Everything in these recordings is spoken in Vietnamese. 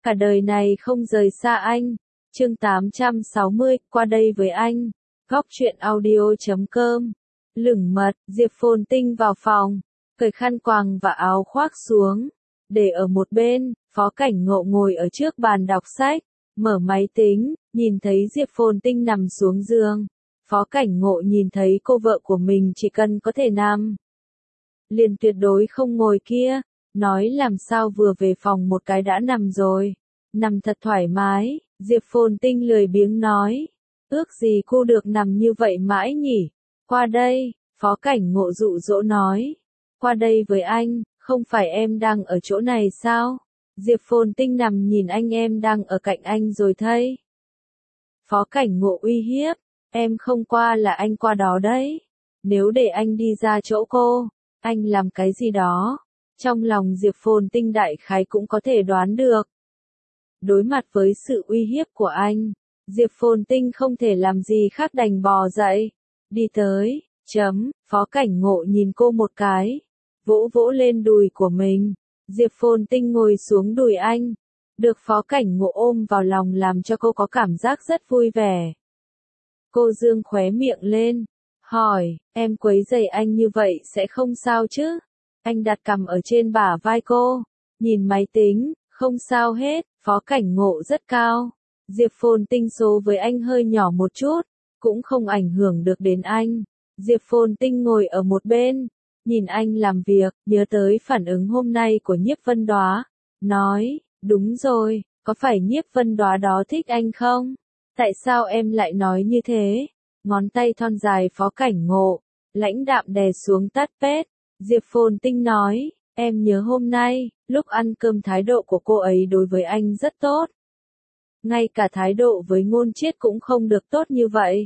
cả đời này không rời xa anh. Chương 860, qua đây với anh. Góc truyện audio.com. Lửng mật, Diệp Phồn Tinh vào phòng, cởi khăn quàng và áo khoác xuống, để ở một bên. Phó Cảnh Ngộ ngồi ở trước bàn đọc sách, mở máy tính, nhìn thấy Diệp Phồn Tinh nằm xuống giường. Phó Cảnh Ngộ nhìn thấy cô vợ của mình chỉ cần có thể nằm, liền tuyệt đối không ngồi kia, nói làm sao vừa về phòng một cái đã nằm rồi, nằm thật thoải mái. Diệp Phồn Tinh lười biếng nói, ước gì cô được nằm như vậy mãi nhỉ. Qua đây, Phó Cảnh Ngộ dụ dỗ nói, qua đây với anh, không phải em đang ở chỗ này sao? Diệp Phồn Tinh nằm nhìn anh, em đang ở cạnh anh rồi thấy. Phó Cảnh Ngộ uy hiếp, em không qua là anh qua đó đấy. Nếu để anh đi ra chỗ cô, anh làm cái gì đó. Trong lòng Diệp Phồn Tinh đại khái cũng có thể đoán được. Đối mặt với sự uy hiếp của anh, Diệp Phồn Tinh không thể làm gì khác đành bò dậy, đi tới, Phó Cảnh Ngộ nhìn cô một cái, vỗ vỗ lên đùi của mình. Diệp Phồn Tinh ngồi xuống đùi anh, được Phó Cảnh Ngộ ôm vào lòng làm cho cô có cảm giác rất vui vẻ. Cô dương khóe miệng lên, hỏi, em quấy rầy anh như vậy sẽ không sao chứ? Anh đặt cằm ở trên bả vai cô, nhìn máy tính, không sao hết. Phó Cảnh Ngộ rất cao, Diệp Phồn Tinh số với anh hơi nhỏ một chút, cũng không ảnh hưởng được đến anh. Diệp Phồn Tinh ngồi ở một bên, nhìn anh làm việc, nhớ tới phản ứng hôm nay của Nhiếp Vân Đoá, nói, đúng rồi, có phải Nhiếp Vân Đoá đó thích anh không? Tại sao em lại nói như thế? Ngón tay thon dài Phó Cảnh Ngộ, lãnh đạm đè xuống tát pết. Diệp Phồn Tinh nói, em nhớ hôm nay, lúc ăn cơm thái độ của cô ấy đối với anh rất tốt. Ngay cả thái độ với Ngôn Chiết cũng không được tốt như vậy.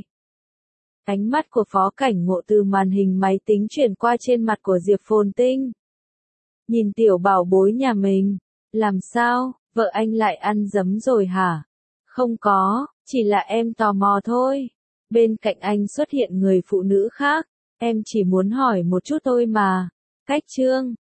Ánh mắt của Phó Cảnh Ngộ từ màn hình máy tính chuyển qua trên mặt của Diệp Phồn Tinh. Nhìn tiểu bảo bối nhà mình, làm sao, vợ anh lại ăn dấm rồi hả? Không có, chỉ là em tò mò thôi. Bên cạnh anh xuất hiện người phụ nữ khác, em chỉ muốn hỏi một chút thôi mà. Cách chương